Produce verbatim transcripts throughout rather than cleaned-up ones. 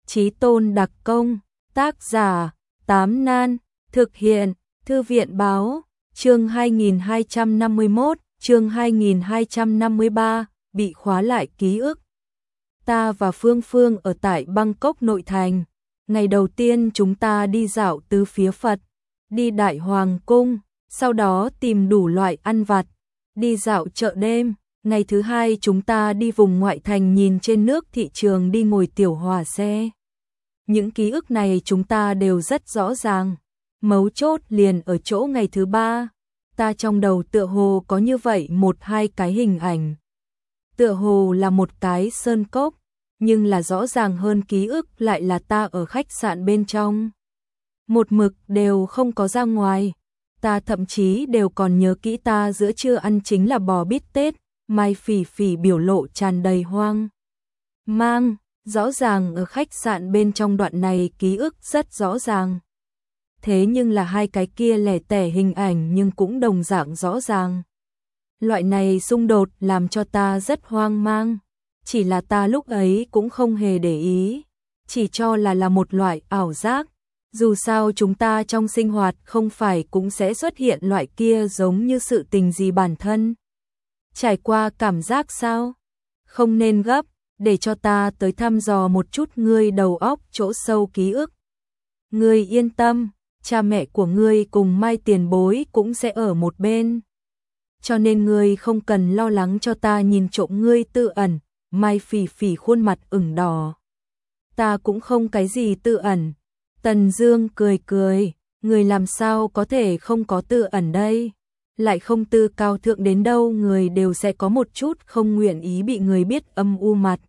Chí Tôn đặc công, tác giả, Tám Nan, thực hiện, Thư viện báo, chương hai nghìn hai trăm năm mươi mốt, chương hai nghìn hai trăm năm mươi ba, bị khóa lại ký ức. Ta và Phương Phương ở tại Bangkok nội thành. Ngày đầu tiên chúng ta đi dạo tứ phía Phật, đi Đại Hoàng Cung, sau đó tìm đủ loại ăn vặt, đi dạo chợ đêm. Ngày thứ hai chúng ta đi vùng ngoại thành nhìn trên nước thị trường, đi ngồi tiểu hỏa xe. Những ký ức này chúng ta đều rất rõ ràng. Mấu chốt liền ở chỗ ngày thứ ba. Ta trong đầu tựa hồ có như vậy một hai cái hình ảnh. Tựa hồ là một cái sơn cốc, nhưng là rõ ràng hơn ký ức lại là ta ở khách sạn bên trong. Một mực đều không có ra ngoài. Ta thậm chí đều còn nhớ kỹ ta giữa trưa ăn chính là bò bít tết. Mai Phỉ Phỉ biểu lộ tràn đầy hoang mang. Rõ ràng ở khách sạn bên trong đoạn này ký ức rất rõ ràng. Thế nhưng là hai cái kia lẻ tẻ hình ảnh nhưng cũng đồng dạng rõ ràng. Loại này xung đột làm cho ta rất hoang mang. Chỉ là ta lúc ấy cũng không hề để ý, chỉ cho là là một loại ảo giác. Dù sao chúng ta trong sinh hoạt không phải cũng sẽ xuất hiện loại kia giống như sự tình gì bản thân trải qua cảm giác sao? Không nên gấp, để cho ta tới thăm dò một chút ngươi đầu óc chỗ sâu ký ức. Ngươi yên tâm, cha mẹ của ngươi cùng Mai tiền bối cũng sẽ ở một bên. Cho nên ngươi không cần lo lắng cho ta nhìn trộm ngươi tự ẩn. Mai Phỉ Phỉ khuôn mặt ửng đỏ. Ta cũng không cái gì tự ẩn. Tần Dương cười cười, người làm sao có thể không có tự ẩn đây? Lại không tư cao thượng đến đâu, người đều sẽ có một chút không nguyện ý bị người biết âm u mặt.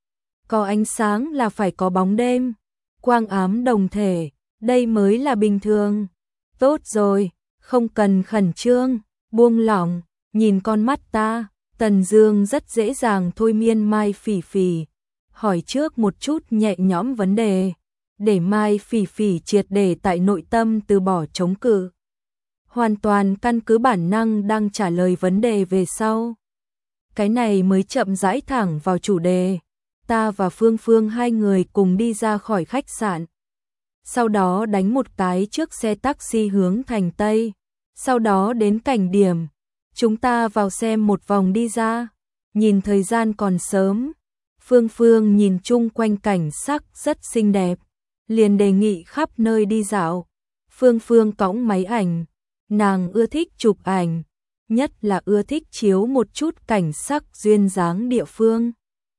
Có ánh sáng là phải có bóng đêm, quang ám đồng thể, đây mới là bình thường. Tốt rồi, không cần khẩn trương, buông lỏng, nhìn con mắt ta. Tần Dương rất dễ dàng thôi miên Mai Phỉ Phỉ, hỏi trước một chút nhẹ nhõm vấn đề, để Mai Phỉ Phỉ triệt để tại nội tâm từ bỏ chống cự. Hoàn toàn căn cứ bản năng đang trả lời vấn đề về sau. Cái này mới chậm rãi thẳng vào chủ đề. Ta và Phương Phương hai người cùng đi ra khỏi khách sạn. Sau đó đánh một cái trước xe taxi hướng thành Tây. Sau đó đến cảnh điểm. Chúng ta vào xem một vòng đi ra. Nhìn thời gian còn sớm. Phương Phương nhìn chung quanh cảnh sắc rất xinh đẹp. Liền đề nghị khắp nơi đi dạo. Phương Phương cõng máy ảnh. Nàng ưa thích chụp ảnh. Nhất là ưa thích chiếu một chút cảnh sắc duyên dáng địa phương.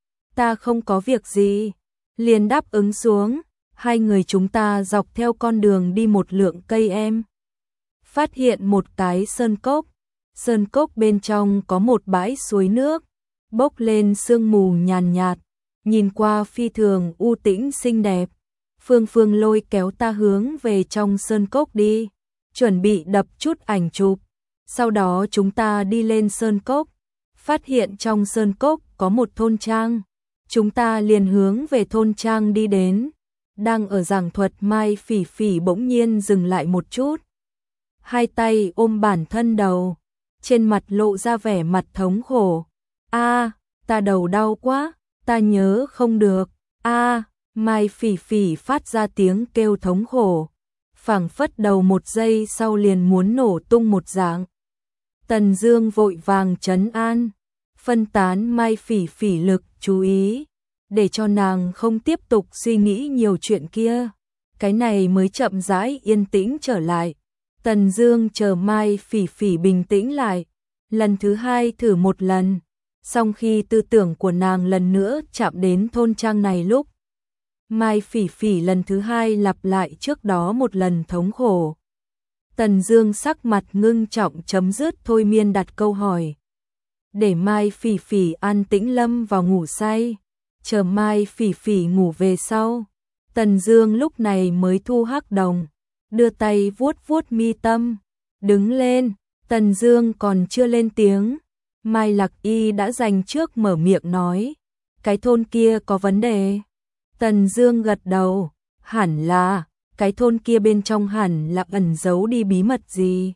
Ta không có việc gì. Liền đáp ứng xuống. Hai người chúng ta dọc theo con đường đi một lượng cây em. Phát hiện một cái sơn cốc. Sơn cốc bên trong có một bãi suối nước, bốc lên sương mù nhàn nhạt, nhìn qua phi thường u tĩnh xinh đẹp. Phương Phương lôi kéo ta hướng về trong sơn cốc đi, chuẩn bị đập chút ảnh chụp. Sau đó chúng ta đi lên sơn cốc, phát hiện trong sơn cốc có một thôn trang. Chúng ta liền hướng về thôn trang đi đến. Đang ở giảng thuật Mai Phỉ Phỉ bỗng nhiên dừng lại một chút. Hai tay ôm bản thân đầu. Trên mặt lộ ra vẻ mặt thống khổ. A, ta đầu đau quá, ta nhớ không được. A, Mai Phỉ Phỉ phát ra tiếng kêu thống khổ, phảng phất đầu một giây sau liền muốn nổ tung một dạng. Tần Dương vội vàng trấn an, phân tán Mai Phỉ Phỉ lực chú ý, để cho nàng không tiếp tục suy nghĩ nhiều chuyện kia. Cái này mới chậm rãi yên tĩnh trở lại. Tần Dương chờ Mai Phỉ Phỉ bình tĩnh lại, lần thứ hai thử một lần. Xong khi tư tưởng của nàng lần nữa chạm đến thôn trang này lúc, Mai Phỉ Phỉ lần thứ hai lặp lại trước đó một lần thống khổ. Tần Dương sắc mặt ngưng trọng chấm dứt thôi miên đặt câu hỏi, để Mai Phỉ Phỉ an tĩnh lâm vào ngủ say. Chờ Mai Phỉ Phỉ ngủ về sau, Tần Dương lúc này mới thu hắc đồng, đưa tay vuốt vuốt mi tâm, đứng lên. Tần Dương còn chưa lên tiếng, Mai Lạc Y đã dành trước mở miệng nói, cái thôn kia có vấn đề. Tần Dương gật đầu, hẳn là, cái thôn kia bên trong hẳn là ẩn giấu đi bí mật gì.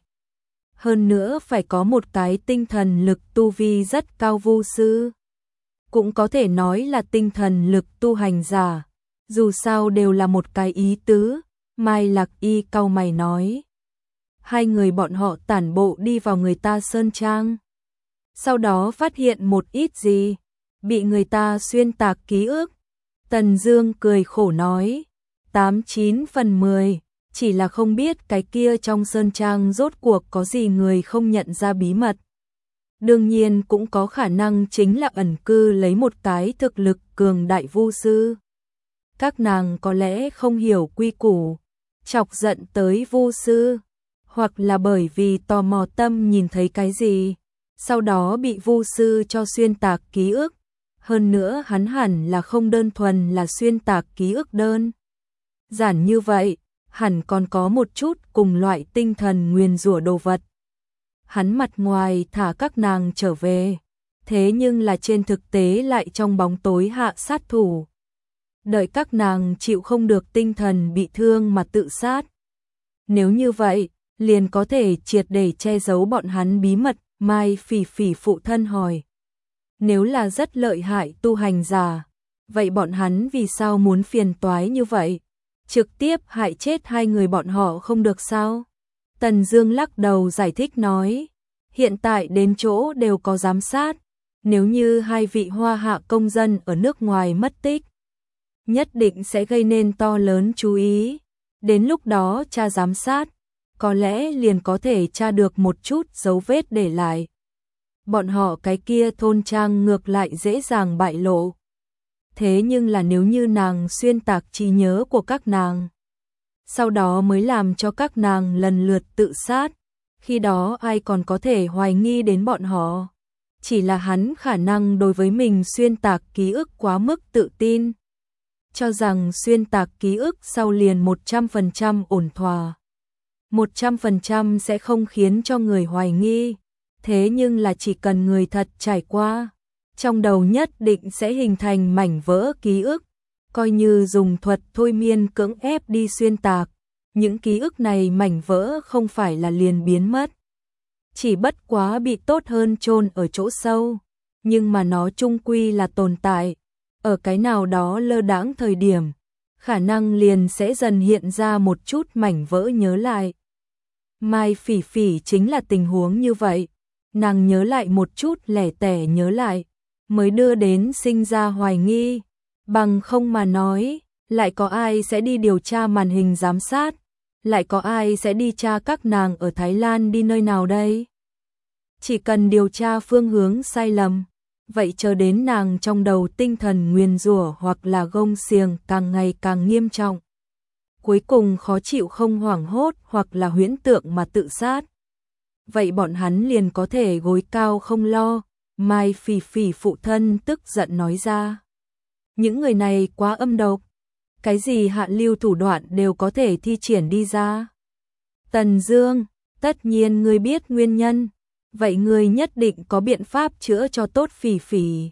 Hơn nữa phải có một cái tinh thần lực tu vi rất cao vu sư. Cũng có thể nói là tinh thần lực tu hành giả. Dù sao đều là một cái ý tứ, Mai Lạc Y cau mày nói. Hai người bọn họ tản bộ đi vào người ta sơn trang. Sau đó phát hiện một ít gì, bị người ta xuyên tạc ký ức. Tần Dương cười khổ nói, tám chín phần mười, chỉ là không biết cái kia trong sơn trang rốt cuộc có gì người không nhận ra bí mật. Đương nhiên cũng có khả năng chính là ẩn cư lấy một cái thực lực cường đại vu sư. Các nàng có lẽ không hiểu quy củ, chọc giận tới vu sư, hoặc là bởi vì tò mò tâm nhìn thấy cái gì, sau đó bị vu sư cho xuyên tạc ký ức. Hơn nữa hắn hẳn là không đơn thuần là xuyên tạc ký ức đơn giản như vậy, hẳn còn có một chút cùng loại tinh thần nguyền rủa đồ vật. Hắn mặt ngoài thả các nàng trở về, thế nhưng là trên thực tế lại trong bóng tối hạ sát thủ. Đợi các nàng chịu không được tinh thần bị thương mà tự sát. Nếu như vậy, liền có thể triệt để che giấu bọn hắn bí mật. Mai Phỉ Phỉ phụ thân hỏi. Nếu là rất lợi hại tu hành giả, vậy bọn hắn vì sao muốn phiền toái như vậy? Trực tiếp hại chết hai người bọn họ không được sao? Tần Dương lắc đầu giải thích nói, hiện tại đến chỗ đều có giám sát, nếu như hai vị Hoa Hạ công dân ở nước ngoài mất tích, nhất định sẽ gây nên to lớn chú ý. Đến lúc đó tra giám sát, có lẽ liền có thể tra được một chút dấu vết để lại. Bọn họ cái kia thôn trang ngược lại dễ dàng bại lộ. Thế nhưng là nếu như nàng xuyên tạc trí nhớ của các nàng, sau đó mới làm cho các nàng lần lượt tự sát, khi đó ai còn có thể hoài nghi đến bọn họ. Chỉ là hắn khả năng đối với mình xuyên tạc ký ức quá mức tự tin, cho rằng xuyên tạc ký ức sau liền một trăm phần trăm ổn thỏa, một trăm phần trăm sẽ không khiến cho người hoài nghi. Thế nhưng là chỉ cần người thật trải qua, trong đầu nhất định sẽ hình thành mảnh vỡ ký ức, coi như dùng thuật thôi miên cưỡng ép đi xuyên tạc, những ký ức này mảnh vỡ không phải là liền biến mất, chỉ bất quá bị tốt hơn chôn ở chỗ sâu, nhưng mà nó chung quy là tồn tại, ở cái nào đó lơ đãng thời điểm, khả năng liền sẽ dần hiện ra một chút mảnh vỡ nhớ lại. Mai Phỉ Phỉ chính là tình huống như vậy, nàng nhớ lại một chút lẻ tẻ nhớ lại, mới đưa đến sinh ra hoài nghi, bằng không mà nói, lại có ai sẽ đi điều tra màn hình giám sát, lại có ai sẽ đi tra các nàng ở Thái Lan đi nơi nào đây? Chỉ cần điều tra phương hướng sai lầm, vậy chờ đến nàng trong đầu tinh thần nguyền rủa hoặc là gông xiềng càng ngày càng nghiêm trọng. Cuối cùng khó chịu không hoảng hốt hoặc là huyễn tượng mà tự sát. Vậy bọn hắn liền có thể gối cao không lo. Mai Phỉ Phỉ phụ thân tức giận nói ra. Những người này quá âm độc. Cái gì hạ lưu thủ đoạn đều có thể thi triển đi ra. Tần Dương, tất nhiên ngươi biết nguyên nhân. Vậy ngươi nhất định có biện pháp chữa cho tốt Phỉ Phỉ.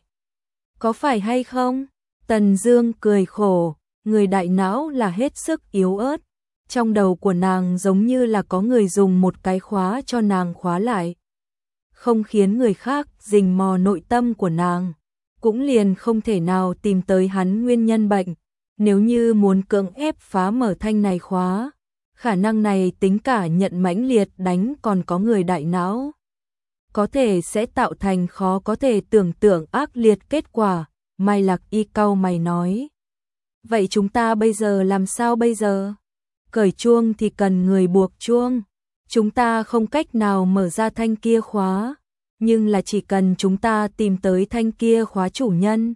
Có phải hay không? Tần Dương cười khổ. Người đại não là hết sức yếu ớt. Trong đầu của nàng giống như là có người dùng một cái khóa cho nàng khóa lại. Không khiến người khác rình mò nội tâm của nàng. Cũng liền không thể nào tìm tới hắn nguyên nhân bệnh. Nếu như muốn cưỡng ép phá mở thanh này khóa, khả năng này tính cả nhận mãnh liệt đánh còn có người đại não. Có thể sẽ tạo thành khó có thể tưởng tượng ác liệt kết quả. Mai Lạc Y cau mày nói. Vậy chúng ta bây giờ làm sao bây giờ? Cởi chuông thì cần người buộc chuông. Chúng ta không cách nào mở ra thanh kia khóa, nhưng là chỉ cần chúng ta tìm tới thanh kia khóa chủ nhân,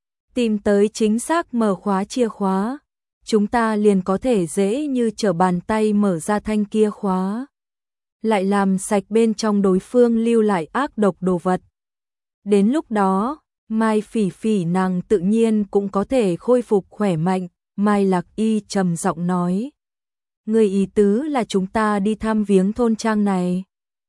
tìm tới chính xác mở khóa chìa khóa, chúng ta liền có thể dễ như trở bàn tay mở ra thanh kia khóa, lại làm sạch bên trong đối phương lưu lại ác độc đồ vật. Đến lúc đó, Mai Phỉ Phỉ nàng tự nhiên cũng có thể khôi phục khỏe mạnh. Mai Lạc Y trầm giọng nói. Người ý tứ là chúng ta đi thăm viếng thôn trang này.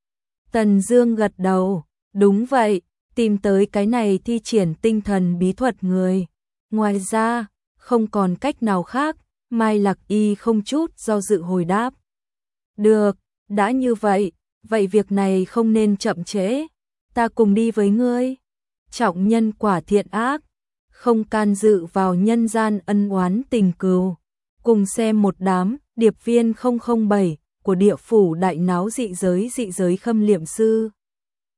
Tần Dương gật đầu. Đúng vậy, tìm tới cái này thi triển tinh thần bí thuật người. Ngoài ra, không còn cách nào khác. Mai Lạc Y không chút do dự hồi đáp. Được, đã như vậy, vậy việc này không nên chậm trễ. Ta cùng đi với ngươi. Trọng nhân quả thiện ác, không can dự vào nhân gian ân oán tình cừu. Cùng xem một đám điệp viên không không bảy của địa phủ đại náo dị giới dị giới khâm liệm sư.